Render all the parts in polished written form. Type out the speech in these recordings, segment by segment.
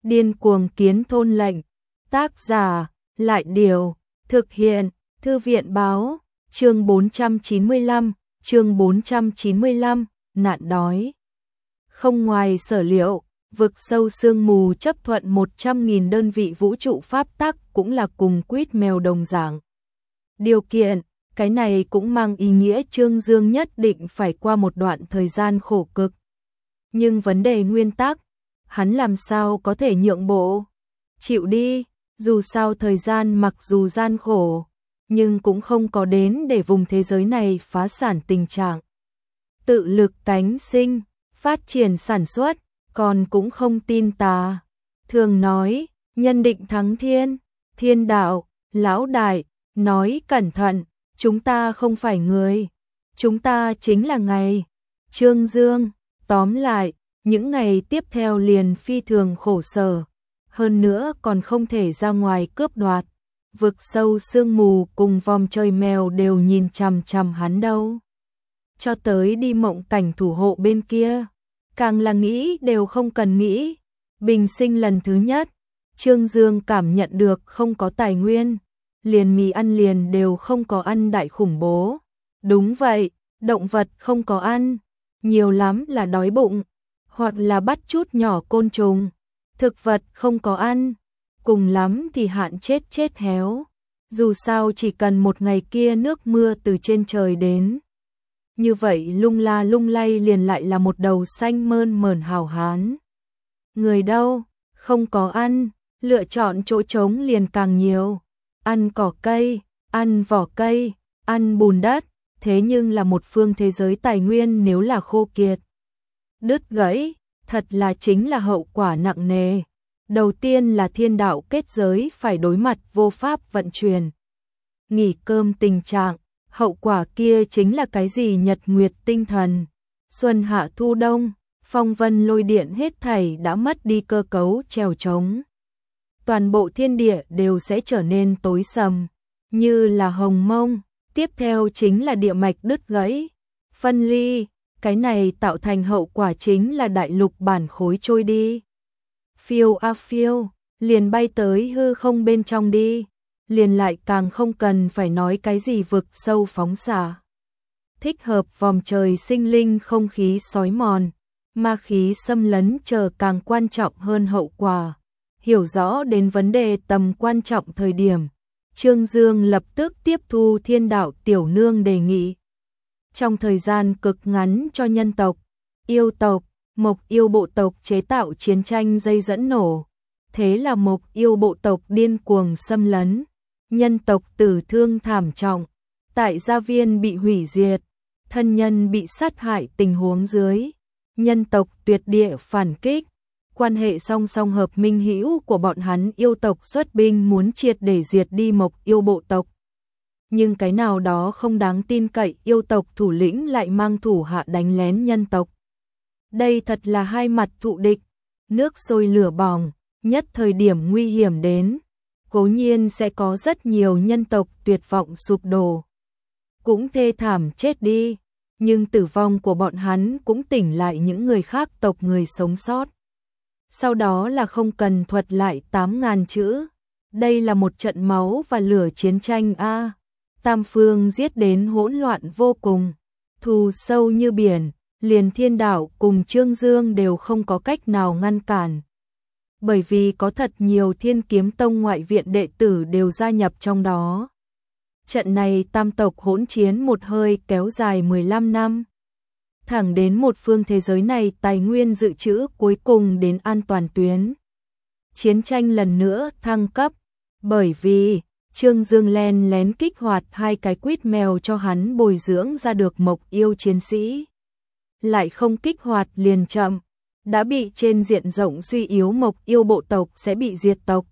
Điên cuồng kiến thôn lệnh. Tác giả, Lại Điều. Thực hiện, Thư viện Báo. Chương 495, chương 495, nạn đói. Không ngoài sở liệu, vực sâu sương mù chấp thuận 100.000 đơn vị vũ trụ pháp tắc cũng là cùng quýt mèo đồng dạng. Điều kiện, cái này cũng mang ý nghĩa Trương Dương nhất định phải qua một đoạn thời gian khổ cực. Nhưng vấn đề nguyên tắc, hắn làm sao có thể nhượng bộ? Chịu đi, dù sao thời gian mặc dù gian khổ, nhưng cũng không có đến để vùng thế giới này phá sản tình trạng. Tự lực tánh sinh, phát triển sản xuất, còn cũng không tin tà. Thường nói, nhân định thắng thiên, thiên đạo, lão đại, nói cẩn thận, chúng ta không phải người, chúng ta chính là ngày. Trương Dương, tóm lại, những ngày tiếp theo liền phi thường khổ sở, hơn nữa còn không thể ra ngoài cướp đoạt. Vực sâu sương mù cùng vòng trời mèo đều nhìn chằm chằm hắn đâu. Cho tới đi mộng cảnh thủ hộ bên kia, càng là nghĩ đều không cần nghĩ. Bình sinh lần thứ nhất, Trương Dương cảm nhận được không có tài nguyên, liền mì ăn liền đều không có ăn đại khủng bố. Đúng vậy, động vật không có ăn, nhiều lắm là đói bụng, hoặc là bắt chút nhỏ côn trùng. Thực vật không có ăn, cùng lắm thì hạn chết héo. Dù sao chỉ cần một ngày kia nước mưa từ trên trời đến. Như vậy lung la lung lay liền lại là một đầu xanh mơn mởn hào hán. Người đâu, không có ăn, lựa chọn chỗ trống liền càng nhiều. Ăn cỏ cây, ăn vỏ cây, ăn bùn đất, thế nhưng là một phương thế giới tài nguyên nếu là khô kiệt, đứt gãy, thật là chính là hậu quả nặng nề. Đầu tiên là thiên đạo kết giới phải đối mặt vô pháp vận chuyển, nghỉ cơm tình trạng, hậu quả kia chính là cái gì nhật nguyệt tinh thần, xuân hạ thu đông, phong vân lôi điện hết thảy đã mất đi cơ cấu trèo trống. Toàn bộ thiên địa đều sẽ trở nên tối sầm, như là hồng mông. Tiếp theo chính là địa mạch đứt gãy, phân ly, cái này tạo thành hậu quả chính là đại lục bản khối trôi đi. Phiêu a phiêu, liền bay tới hư không bên trong đi, liền lại càng không cần phải nói cái gì vực sâu phóng xạ. Thích hợp vòng trời sinh linh không khí sói mòn, ma khí xâm lấn chờ càng quan trọng hơn hậu quả. Hiểu rõ đến vấn đề tầm quan trọng thời điểm, Trương Dương lập tức tiếp thu thiên đạo tiểu nương đề nghị. Trong thời gian cực ngắn cho nhân tộc, yêu tộc, mộc yêu bộ tộc chế tạo chiến tranh dây dẫn nổ. Thế là mộc yêu bộ tộc điên cuồng xâm lấn, nhân tộc tử thương thảm trọng, tại gia viên bị hủy diệt, thân nhân bị sát hại tình huống dưới, nhân tộc tuyệt địa phản kích. Quan hệ song song hợp minh hữu của bọn hắn yêu tộc xuất binh muốn triệt để diệt đi mộc yêu bộ tộc. Nhưng cái nào đó không đáng tin cậy yêu tộc thủ lĩnh lại mang thủ hạ đánh lén nhân tộc. Đây thật là hai mặt thụ địch, nước sôi lửa bỏng, nhất thời điểm nguy hiểm đến, cố nhiên sẽ có rất nhiều nhân tộc tuyệt vọng sụp đổ, cũng thê thảm chết đi, nhưng tử vong của bọn hắn cũng tỉnh lại những người khác tộc người sống sót. Sau đó là không cần thuật lại 8.000 chữ. Đây là một trận máu và lửa chiến tranh a. Tam phương giết đến hỗn loạn vô cùng, thù sâu như biển, liền thiên đạo cùng Trương Dương đều không có cách nào ngăn cản. Bởi vì có thật nhiều Thiên Kiếm Tông ngoại viện đệ tử đều gia nhập trong đó. Trận này tam tộc hỗn chiến một hơi kéo dài 15 năm. Thẳng đến một phương thế giới này tài nguyên dự trữ cuối cùng đến an toàn tuyến. Chiến tranh lần nữa thăng cấp, bởi vì Trương Dương len lén kích hoạt 2 cái quýt mèo cho hắn bồi dưỡng ra được mộc yêu chiến sĩ. Lại không kích hoạt liền chậm, đã bị trên diện rộng suy yếu mộc yêu bộ tộc sẽ bị diệt tộc.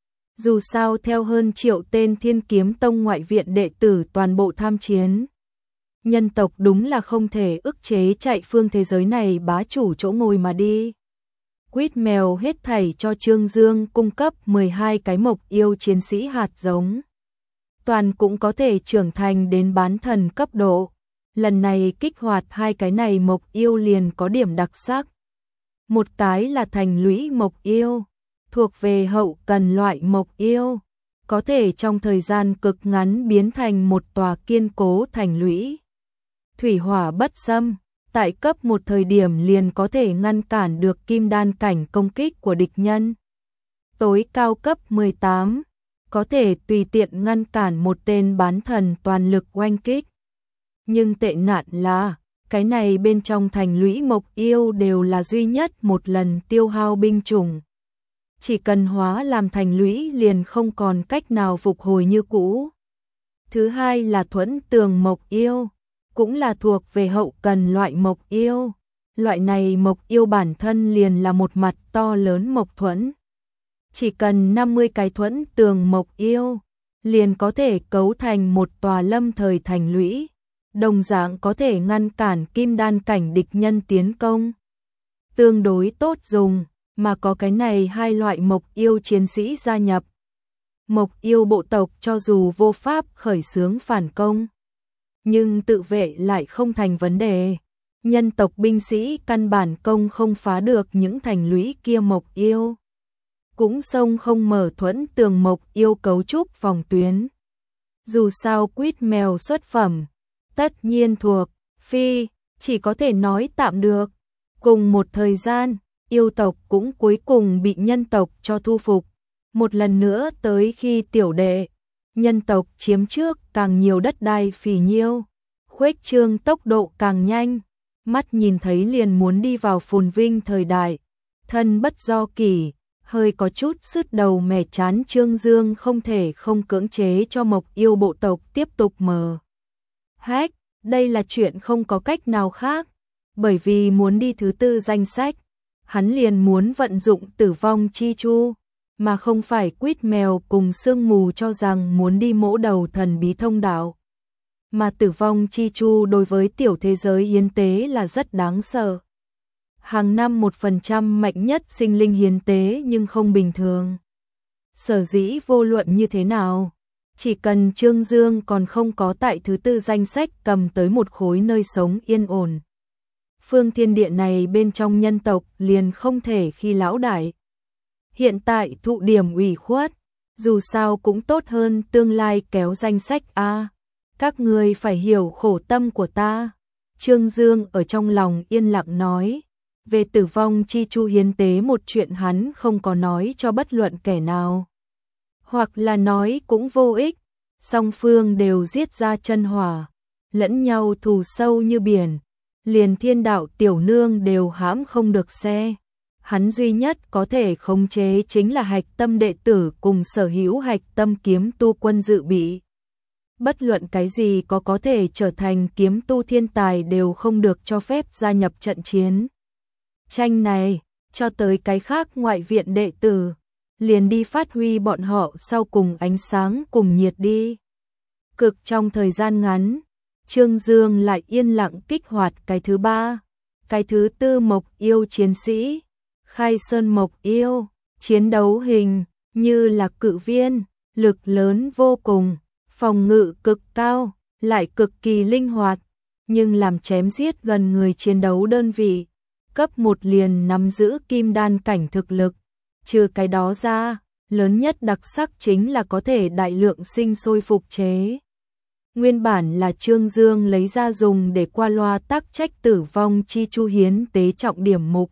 Dù sao theo hơn 1 triệu tên Thiên Kiếm Tông ngoại viện đệ tử toàn bộ tham chiến, nhân tộc đúng là không thể ức chế chạy phương thế giới này bá chủ chỗ ngồi mà đi. Quýt mèo hết thảy cho Trương Dương cung cấp 12 cái mộc yêu chiến sĩ hạt giống. Toàn cũng có thể trưởng thành đến bán thần cấp độ. Lần này kích hoạt 2 cái này mộc yêu liền có điểm đặc sắc. Một cái là thành lũy mộc yêu, thuộc về hậu cần loại mộc yêu, có thể trong thời gian cực ngắn biến thành một tòa kiên cố thành lũy. Thủy hỏa bất xâm, tại cấp một thời điểm liền có thể ngăn cản được kim đan cảnh công kích của địch nhân. Tối cao cấp 18, có thể tùy tiện ngăn cản một tên bán thần toàn lực oanh kích. Nhưng tệ nạn là, cái này bên trong thành lũy mộc yêu đều là duy nhất một lần tiêu hao binh chủng. Chỉ cần hóa làm thành lũy liền không còn cách nào phục hồi như cũ. Thứ hai là thuẫn tường mộc yêu, cũng là thuộc về hậu cần loại mộc yêu. Loại này mộc yêu bản thân liền là một mặt to lớn mộc thuẫn. Chỉ cần 50 cái thuẫn tường mộc yêu, liền có thể cấu thành một tòa lâm thời thành lũy, đồng dạng có thể ngăn cản kim đan cảnh địch nhân tiến công. Tương đối tốt dùng, mà có cái này hai loại mộc yêu chiến sĩ gia nhập. Mộc yêu bộ tộc cho dù vô pháp khởi xướng phản công, nhưng tự vệ lại không thành vấn đề. Nhân tộc binh sĩ căn bản công không phá được những thành lũy kia mộc yêu. Cũng sông không mở thuẫn tường mộc yêu cấu trúc phòng tuyến. Dù sao quýt mèo xuất phẩm, tất nhiên thuộc, phi, chỉ có thể nói tạm được. Cùng một thời gian, yêu tộc cũng cuối cùng bị nhân tộc cho thu phục. Một lần nữa tới khi tiểu đệ, nhân tộc chiếm trước càng nhiều đất đai phì nhiêu, khuếch trương tốc độ càng nhanh, mắt nhìn thấy liền muốn đi vào phồn vinh thời đại, thân bất do kỷ, hơi có chút sứt đầu mẻ chán. Trương Dương không thể không cưỡng chế cho mộc yêu bộ tộc tiếp tục mờ hách, đây là chuyện không có cách nào khác, bởi vì muốn đi thứ tư danh sách, hắn liền muốn vận dụng tử vong chi chu, mà không phải quýt mèo cùng sương mù cho rằng muốn đi mỗ đầu thần bí thông đạo. Mà tử vong chi chu đối với tiểu thế giới hiến tế là rất đáng sợ. Hàng năm 1% mạnh nhất sinh linh hiến tế nhưng không bình thường. Sở dĩ vô luận như thế nào, chỉ cần Trương Dương còn không có tại thứ tư danh sách cầm tới một khối nơi sống yên ổn, phương thiên địa này bên trong nhân tộc liền không thể khi lão đại. Hiện tại thụ điểm ủy khuất, dù sao cũng tốt hơn tương lai kéo danh sách A. Các người phải hiểu khổ tâm của ta. Trương Dương ở trong lòng yên lặng nói. Về tử vong chi chu hiến tế một chuyện hắn không có nói cho bất luận kẻ nào. Hoặc là nói cũng vô ích. Song phương đều giết ra chân hỏa, lẫn nhau thù sâu như biển. Liền thiên đạo tiểu nương đều hãm không được xe. Hắn duy nhất có thể khống chế chính là hạch tâm đệ tử cùng sở hữu hạch tâm kiếm tu quân dự bị. Bất luận cái gì có thể trở thành kiếm tu thiên tài đều không được cho phép gia nhập trận chiến tranh này, cho tới cái khác ngoại viện đệ tử, liền đi phát huy bọn họ sau cùng ánh sáng cùng nhiệt đi. Cực trong thời gian ngắn, Trương Dương lại yên lặng kích hoạt cái thứ ba, cái thứ tư mộc yêu chiến sĩ, Khai Sơn mộc yêu, chiến đấu hình, như là cự viên, lực lớn vô cùng, phòng ngự cực cao, lại cực kỳ linh hoạt, nhưng làm chém giết gần người chiến đấu đơn vị, cấp 1 liền nắm giữ kim đan cảnh thực lực. Trừ cái đó ra, lớn nhất đặc sắc chính là có thể đại lượng sinh sôi phục chế. Nguyên bản là Trương Dương lấy ra dùng để qua loa tác trách tử vong chi chu hiến tế trọng điểm mục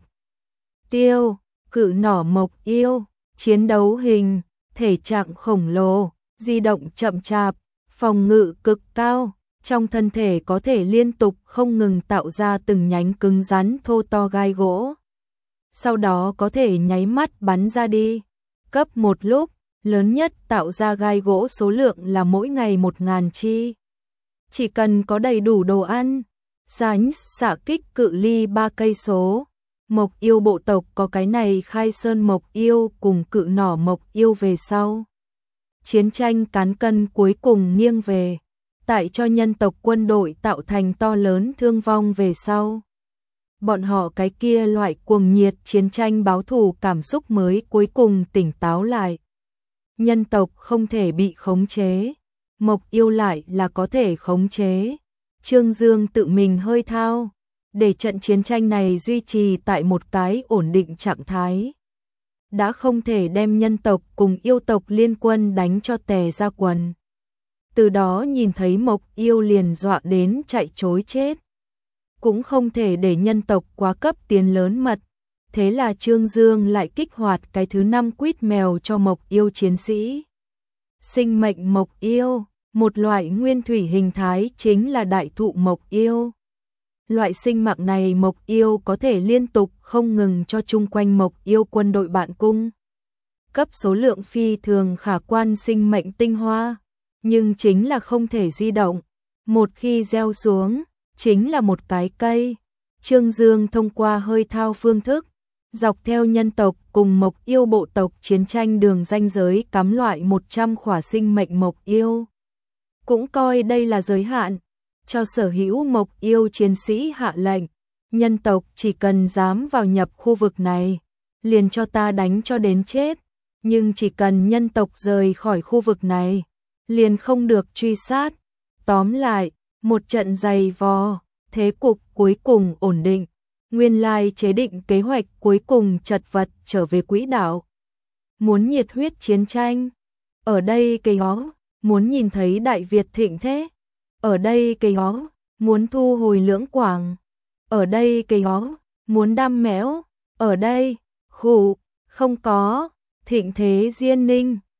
tiêu, cự nỏ mộc yêu, chiến đấu hình, thể trạng khổng lồ, di động chậm chạp, phòng ngự cực cao, trong thân thể có thể liên tục không ngừng tạo ra từng nhánh cứng rắn thô to gai gỗ. Sau đó có thể nháy mắt bắn ra đi. Cấp 1 lúc, lớn nhất tạo ra gai gỗ số lượng là mỗi ngày 1000 chi. Chỉ cần có đầy đủ đồ ăn, sánh xạ kích cự ly 3 cây số. Mộc yêu bộ tộc có cái này Khai Sơn mộc yêu cùng cự nỏ mộc yêu về sau. Chiến tranh cán cân cuối cùng nghiêng về, tại cho nhân tộc quân đội tạo thành to lớn thương vong về sau. Bọn họ cái kia loại cuồng nhiệt chiến tranh báo thù cảm xúc mới cuối cùng tỉnh táo lại. Nhân tộc không thể bị khống chế, mộc yêu lại là có thể khống chế. Trương Dương tự mình hơi thao, để trận chiến tranh này duy trì tại một cái ổn định trạng thái. đã không thể đem nhân tộc cùng yêu tộc liên quân đánh cho tè ra quần. Từ đó nhìn thấy Mộc Yêu liền dọa đến chạy trối chết. Cũng không thể để nhân tộc quá cấp tiến lớn mật. Thế là Trương Dương lại kích hoạt cái thứ 5 quýt mèo cho Mộc Yêu chiến sĩ. Sinh mệnh Mộc Yêu, một loại nguyên thủy hình thái chính là đại thụ Mộc Yêu. Loại sinh mạng này Mộc Yêu có thể liên tục không ngừng cho chung quanh Mộc Yêu quân đội bạn cung. Cấp số lượng phi thường khả quan sinh mệnh tinh hoa, nhưng chính là không thể di động. Một khi gieo xuống, chính là một cái cây. Trương Dương thông qua hơi thao phương thức, dọc theo nhân tộc cùng Mộc Yêu bộ tộc chiến tranh đường ranh giới cắm loại 100 khỏa sinh mệnh Mộc Yêu. Cũng coi đây là giới hạn, cho sở hữu Mộc Yêu chiến sĩ hạ lệnh, nhân tộc chỉ cần dám vào nhập khu vực này, liền cho ta đánh cho đến chết, nhưng chỉ cần nhân tộc rời khỏi khu vực này, liền không được truy sát. Tóm lại, một trận dày vò, thế cục cuối cùng ổn định, nguyên lai chế định kế hoạch cuối cùng chật vật trở về quỹ đạo. Muốn nhiệt huyết chiến tranh, ở đây cây hó, muốn nhìn thấy Đại Việt thịnh thế, ở đây cây hó, muốn thu hồi Lưỡng Quảng, ở đây cây hó, muốn đam mẽo, ở đây, khủ, không có, thịnh thế Diên Ninh.